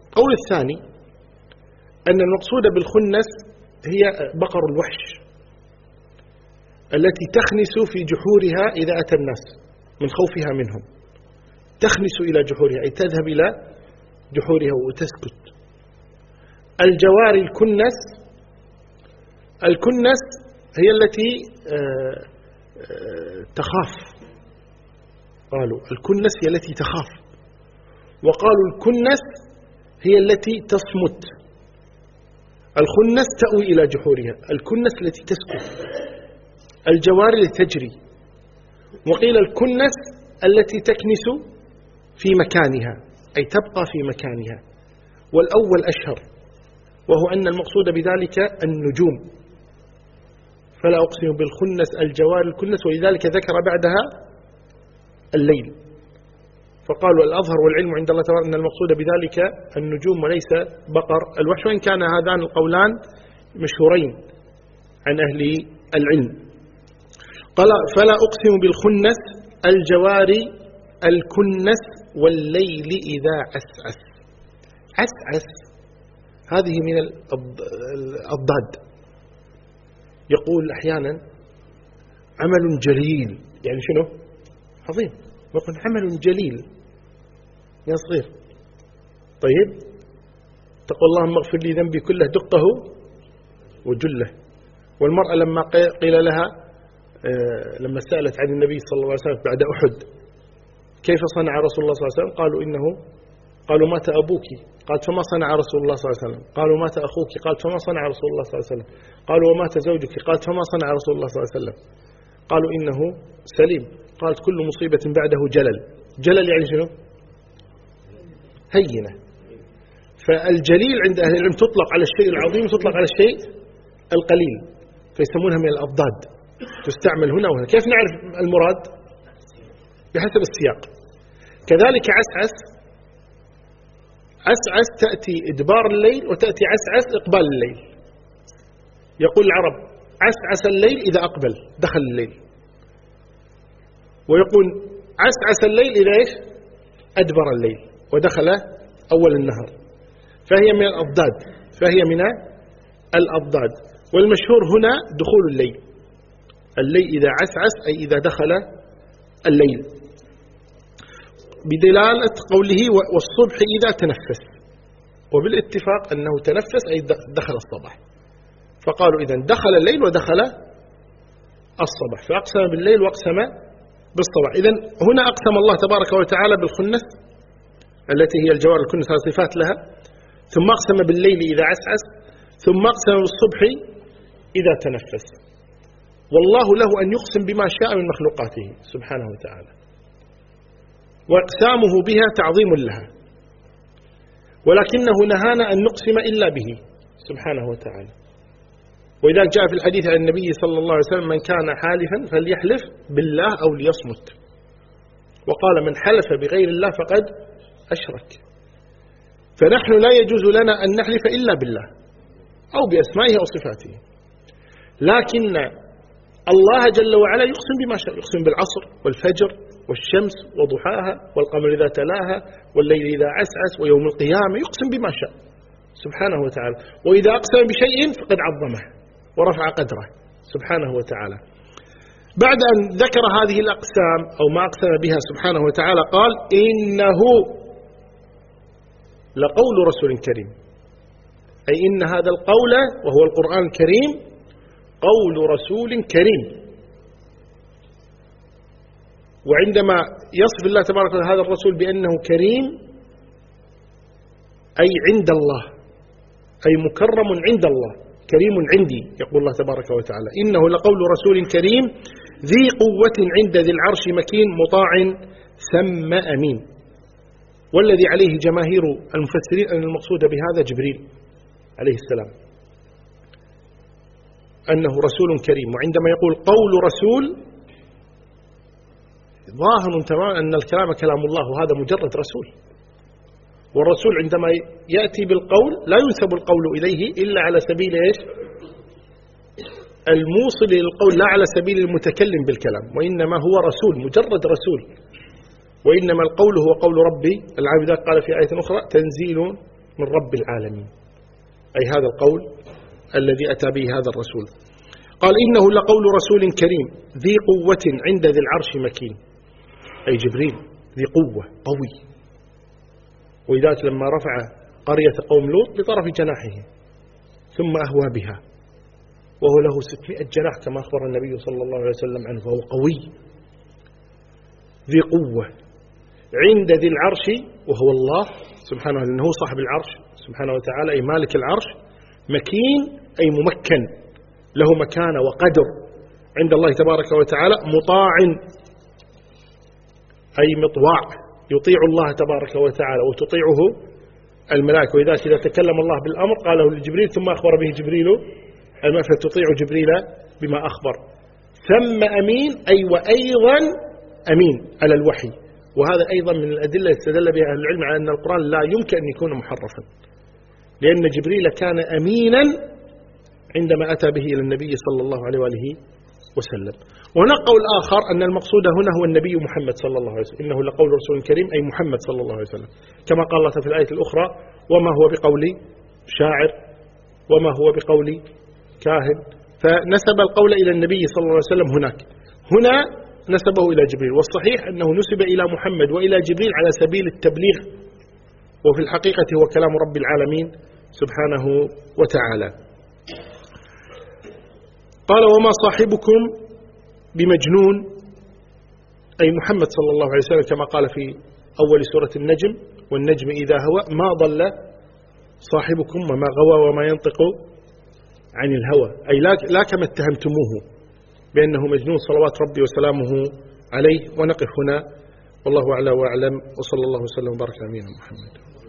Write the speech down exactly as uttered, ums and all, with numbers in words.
القول الثاني أن المقصود بالخنس هي بقر الوحش التي تخنس في جحورها إذا أتى الناس من خوفها منهم، تخنس إلى جحورها أي تذهب إلى جحورها وتسكت. الجواري الكنس، الكنس هي التي تخاف، قالوا الكنس هي التي تخاف، وقالوا الكنس هي التي تصمت. الخنس تأوي إلى جحورها، الكنس التي تسكت، الجواري التي تجري. وقيل الكنس التي تكنس في مكانها أي تبقى في مكانها، والأول أشهر، وهو أن المقصود بذلك النجوم. فلا أقسم بالخنس الجوار الكنس، ولذلك ذكر بعدها الليل، فقالوا الأظهر والعلم عند الله تعالى أن المقصود بذلك النجوم وليس بقر الوحش، وإن كان هذان القولان مشهورين عن أهل العلم. قال فلا أقسم بالخنس الجوار الكنس والليل إذا عسعس. عسعس هذه من الضاد، يقول أحيانا عمل جليل، يعني شنو؟ عظيم، يقول عمل جليل يا صغير. طيب تقول اللهم اغفر لي ذنبي كله دقه وجله. والمرأة لما قيل لها لما سألت عن النبي صلى الله عليه وسلم بعد أحد كيف صنع رسول الله صلى الله عليه وسلم، قالوا إنه قالوا مات أبوك، قالت فما صنع رسول الله صلى الله عليه وسلم، قالوا مات أخوك، قالت فما صنع رسول الله صلى الله عليه وسلم، قالوا ومات زوجك، قالت فما صنع رسول الله صلى الله عليه وسلم، قالوا إنه سليم، قالت كل مصيبة بعده جلل. جلل يعني شنو؟ هينة. فالجليل عند أهل العلم تطلق على الشيء العظيم وتطلق على الشيء القليل، فيسمونها من الأضداد، تستعمل هنا وهنا. كيف نعرف المراد؟ بحسب السياق. كذلك عسعس، عسعس تأتي إدبار الليل وتأتي عسعس إقبال الليل. يقول العرب عسعس الليل إذا أقبل دخل الليل، ويقول عسعس الليل إذا إيش؟ أدبر الليل ودخل أول النهار. فهي من الأضداد، فهي من الأضداد. والمشهور هنا دخول الليل، الليل إذا عسعس أي إذا دخل الليل، بدلالة قوله والصبح إذا تنفس، وبالاتفاق أنه تنفس أي دخل الصباح، فقالوا إذن دخل الليل ودخل الصباح، فأقسم بالليل وأقسم بالصباح. إذن هنا أقسم الله تبارك وتعالى بالخنس التي هي الجوار الكنس، هذه صفات لها، ثم أقسم بالليل إذا عسعس، ثم أقسم بالصبح إذا تنفس. والله له أن يقسم بما شاء من مخلوقاته سبحانه وتعالى، وإقسامه بها تعظيم لها، ولكنه نهانا أن نقسم إلا به سبحانه وتعالى. وإذا جاء في الحديث عن النبي صلى الله عليه وسلم من كان حالفا فليحلف بالله أو ليصمت، وقال من حلف بغير الله فقد أشرك. فنحن لا يجوز لنا أن نحلف إلا بالله أو بأسمائه أو صفاته، لكن الله جل وعلا يقسم بما شاء، يقسم بالعصر والفجر والشمس وضحاها والقمر إذا تلاها والليل إذا عسعس ويوم القيامة، يقسم بما شاء سبحانه وتعالى. وإذا أقسم بشيء فقد عظمه ورفع قدره سبحانه وتعالى. بعد أن ذكر هذه الأقسام أو ما أقسم بها سبحانه وتعالى قال إنه لقول رسول كريم، أي إن هذا القول وهو القرآن الكريم قول رسول كريم. وعندما يصف الله تبارك وتعالى هذا الرسول بأنه كريم أي عند الله، أي مكرم عند الله، كريم عندي، يقول الله تبارك وتعالى إنه لقول رسول كريم ذي قوة عند ذي العرش مكين مطاع ثم أمين. والذي عليه جماهير المفسرين أن المقصود بهذا جبريل عليه السلام، أنه رسول كريم. وعندما يقول قول رسول ظاهر تماما أن الكلام كلام الله، وهذا مجرد رسول. والرسول عندما يأتي بالقول لا ينسب القول إليه إلا على سبيل إيش؟ الموصل للقول، لا على سبيل المتكلم بالكلام، وإنما هو رسول، مجرد رسول. وإنما القول هو قول ربي العابد، قال في آية أخرى تنزيل من رب العالمين، أي هذا القول الذي أتى به هذا الرسول. قال إنه لقول رسول كريم ذي قوة عند ذي العرش مكين، أي جبريل ذي قوة قوي، وإذاك لما رفع قرية قوم لوط بطرف جناحه ثم أهوى بها، وهو له ستمائة جناح كما أخبر النبي صلى الله عليه وسلم عنه، فهو قوي ذي قوة عند ذي العرش، وهو الله سبحانه، لأنه صاحب العرش سبحانه وتعالى أي مالك العرش، مكين أي ممكن، له مكانة وقدر عند الله تبارك وتعالى، مطاع أي مطواع، يطيع الله تبارك وتعالى وتطيعه الملائكة، وإذا إذا تكلم الله بالأمر قاله لجبريل ثم أخبر به جبريل فتطيع جبريل بما أخبر. ثم أمين أي وأيضا أمين على الوحي، وهذا أيضا من الأدلة استدل بها أهل العلم على أن القرآن لا يمكن أن يكون محرفا، لأن جبريل كان أمينا عندما أتى به إلى النبي صلى الله عليه وآله وسلم. وهناك قول آخر أن المقصود هنا هو النبي محمد صلى الله عليه وسلم، إنه لقول رسول كريم أي محمد صلى الله عليه وسلم، كما قال الله في الآية الأخرى وما هو بقول شاعر وما هو بقول كاهن، فنسب القول إلى النبي صلى الله عليه وسلم هناك، هنا نسبه إلى جبريل، والصحيح أنه نسب إلى محمد وإلى جبريل على سبيل التبليغ، وفي الحقيقة هو كلام رب العالمين سبحانه وتعالى. قال وما صاحبكم بمجنون، أي محمد صلى الله عليه وسلم كما قال في أول سورة النجم والنجم إذا هوى ما ضل صاحبكم وما غوى وما ينطق عن الهوى، أي لا كما اتهمتموه بأنه مجنون صلوات ربي وسلامه عليه. ونقف هنا والله أعلى وأعلم، وصلى الله وسلم وبارك على نبينا محمد.